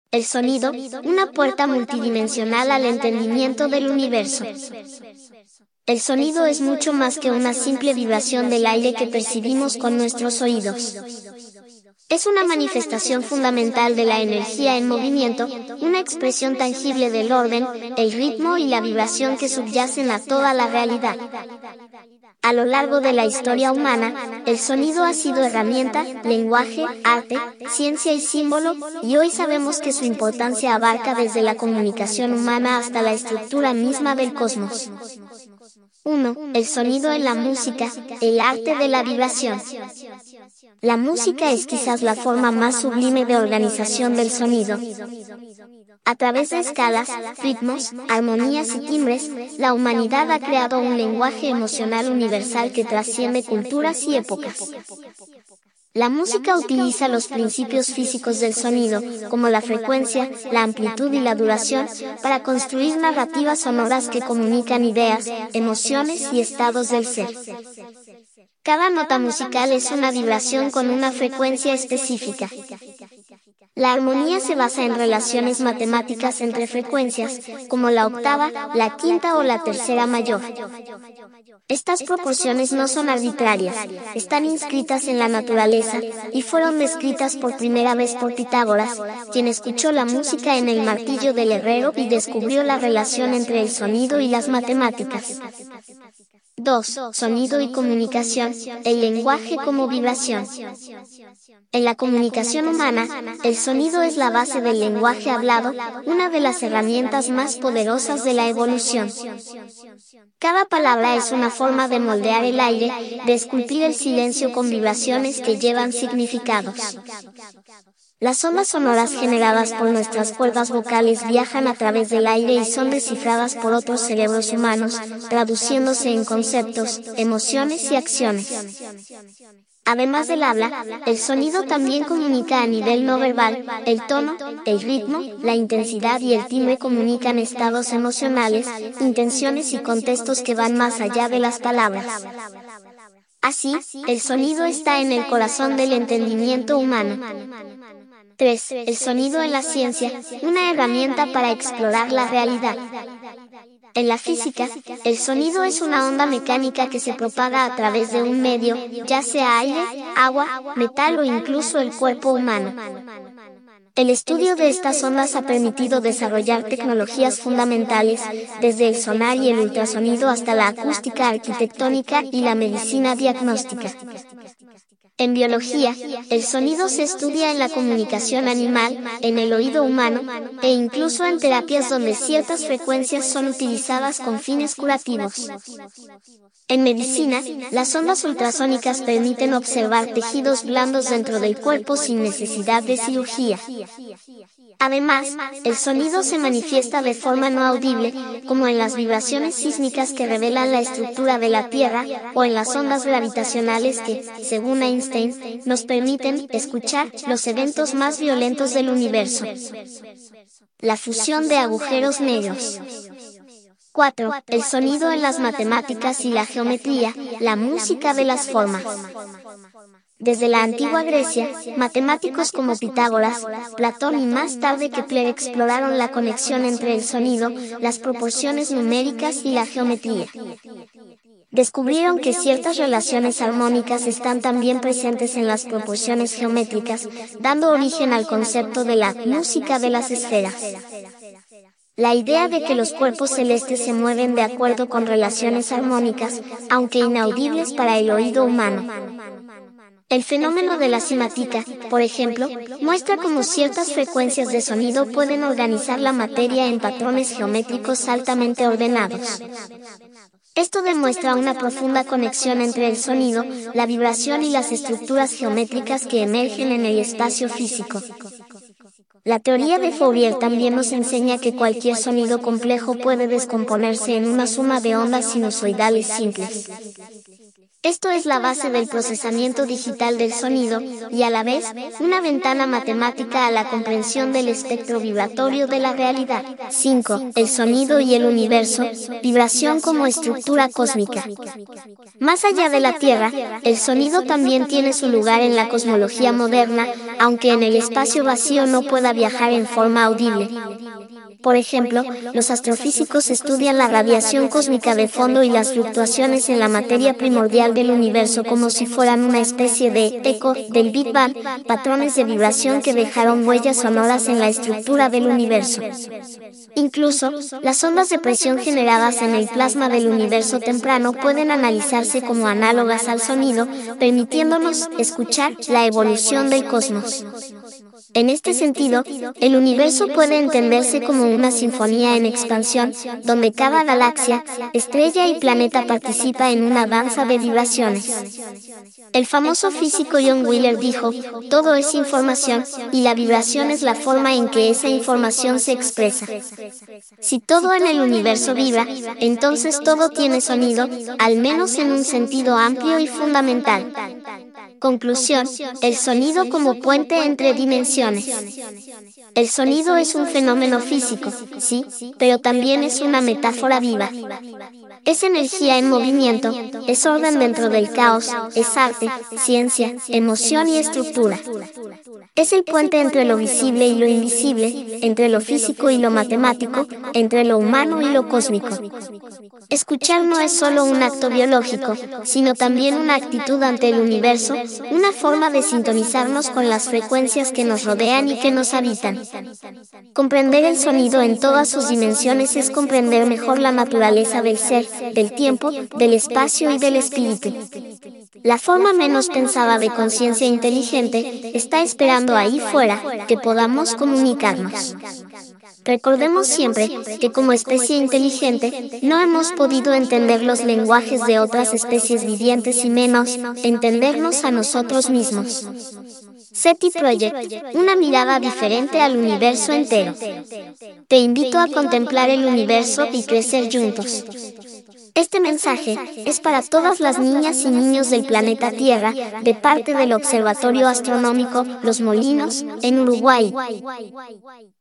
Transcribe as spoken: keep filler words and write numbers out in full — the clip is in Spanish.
El sonido, una puerta multidimensional al entendimiento del universo. El sonido es mucho más que una simple vibración del aire que percibimos con nuestros oídos. Es una manifestación fundamental de la energía en movimiento, una expresión tangible del orden, el ritmo y la vibración que subyacen a toda la realidad. A lo largo de la historia humana, el sonido ha sido herramienta, lenguaje, arte, ciencia y símbolo, y hoy sabemos que su importancia abarca desde la comunicación humana hasta la estructura misma del cosmos. uno. El sonido en la música, el arte de la vibración. La música es quizás la forma más sublime de organización del sonido. A través de escalas, ritmos, armonías y timbres, la humanidad ha creado un lenguaje emocional universal que trasciende culturas y épocas. La música utiliza los principios físicos del sonido, como la frecuencia, la amplitud y la duración, para construir narrativas sonoras que comunican ideas, emociones y estados del ser. Cada nota musical es una vibración con una frecuencia específica. La armonía se basa en relaciones matemáticas entre frecuencias, como la octava, la quinta o la tercera mayor. Estas proporciones no son arbitrarias, están inscritas en la naturaleza, y fueron descritas por primera vez por Pitágoras, quien escuchó la música en el martillo del herrero y descubrió la relación entre el sonido y las matemáticas. dos. Sonido y comunicación, el lenguaje como vibración. En la comunicación humana, el sonido es la base del lenguaje hablado, una de las herramientas más poderosas de la evolución. Cada palabra es una forma de moldear el aire, de esculpir el silencio con vibraciones que llevan significados. Las ondas sonoras generadas por nuestras cuerdas vocales viajan a través del aire y son descifradas por otros cerebros humanos, traduciéndose en conceptos, emociones y acciones. Además del habla, el sonido también comunica a nivel no verbal. El tono, el ritmo, la intensidad y el timbre comunican estados emocionales, intenciones y contextos que van más allá de las palabras. Así, el sonido está en el corazón del entendimiento humano. tres. El sonido en la ciencia, una herramienta para explorar la realidad. En la física, el sonido es una onda mecánica que se propaga a través de un medio, ya sea aire, agua, metal o incluso el cuerpo humano. El estudio de estas ondas ha permitido desarrollar tecnologías fundamentales, desde el sonar y el ultrasonido hasta la acústica arquitectónica y la medicina diagnóstica. En biología, el sonido se estudia en la comunicación animal, en el oído humano, e incluso en terapias donde ciertas frecuencias son utilizadas con fines curativos. En medicina, las ondas ultrasónicas permiten observar tejidos blandos dentro del cuerpo sin necesidad de cirugía. Además, el sonido se manifiesta de forma no audible, como en las vibraciones sísmicas que revelan la estructura de la Tierra, o en las ondas gravitacionales que, según Einstein, nos permiten escuchar los eventos más violentos del universo. La fusión de agujeros negros. cuatro. El sonido en las matemáticas y la geometría, la música de las formas. Desde la antigua Grecia, matemáticos como Pitágoras, Platón y más tarde Kepler exploraron la conexión entre el sonido, las proporciones numéricas y la geometría. Descubrieron que ciertas relaciones armónicas están también presentes en las proporciones geométricas, dando origen al concepto de la música de las esferas. La idea de que los cuerpos celestes se mueven de acuerdo con relaciones armónicas, aunque inaudibles para el oído humano. El fenómeno de la cimática, por ejemplo, muestra cómo ciertas frecuencias de sonido pueden organizar la materia en patrones geométricos altamente ordenados. Esto demuestra una profunda conexión entre el sonido, la vibración y las estructuras geométricas que emergen en el espacio físico. La teoría de Fourier también nos enseña que cualquier sonido complejo puede descomponerse en una suma de ondas sinusoidales simples. Esto es la base del procesamiento digital del sonido, y a la vez, una ventana matemática a la comprensión del espectro vibratorio de la realidad. cinco. El sonido y el universo, vibración como estructura cósmica. Más allá de la Tierra, el sonido también tiene su lugar en la cosmología moderna, aunque en el espacio vacío no pueda viajar en forma audible. Por ejemplo, los astrofísicos estudian la radiación cósmica de fondo y las fluctuaciones en la materia primordial del universo como si fueran una especie de eco del Big Bang, patrones de vibración que dejaron huellas sonoras en la estructura del universo. Incluso, las ondas de presión generadas en el plasma del universo temprano pueden analizarse como análogas al sonido, permitiéndonos escuchar la evolución del cosmos. En este sentido, el universo puede entenderse como una sinfonía en expansión, donde cada galaxia, estrella y planeta participa en una danza de vibraciones. El famoso físico John Wheeler dijo, todo es información, y la vibración es la forma en que esa información se expresa. Si todo en el universo vibra, entonces todo tiene sonido, al menos en un sentido amplio y fundamental. Conclusión, el sonido como puente entre dimensiones. El sonido es un fenómeno físico, sí, pero también es una metáfora viva. Es energía en movimiento, es orden dentro del caos, es arte, ciencia, emoción y estructura. Es el puente entre lo visible y lo invisible, entre lo físico y lo matemático, entre lo humano y lo cósmico. Escuchar no es solo un acto biológico, sino también una actitud ante el universo, una forma de sintonizarnos con las frecuencias que nos rodean y que nos habitan. Comprender el sonido en todas sus dimensiones es comprender mejor la naturaleza del ser, del tiempo, del espacio y del espíritu. La forma menos pensada de conciencia inteligente está esperando ahí fuera que podamos comunicarnos. Recordemos siempre que como especie inteligente no hemos podido entender los lenguajes de otras especies vivientes y menos entendernos a nosotros mismos. SETI Project, una mirada diferente al universo entero. Te invito a contemplar el universo y crecer juntos. Este mensaje es para todas las niñas y niños del planeta Tierra, de parte del Observatorio Astronómico Los Molinos, en Uruguay.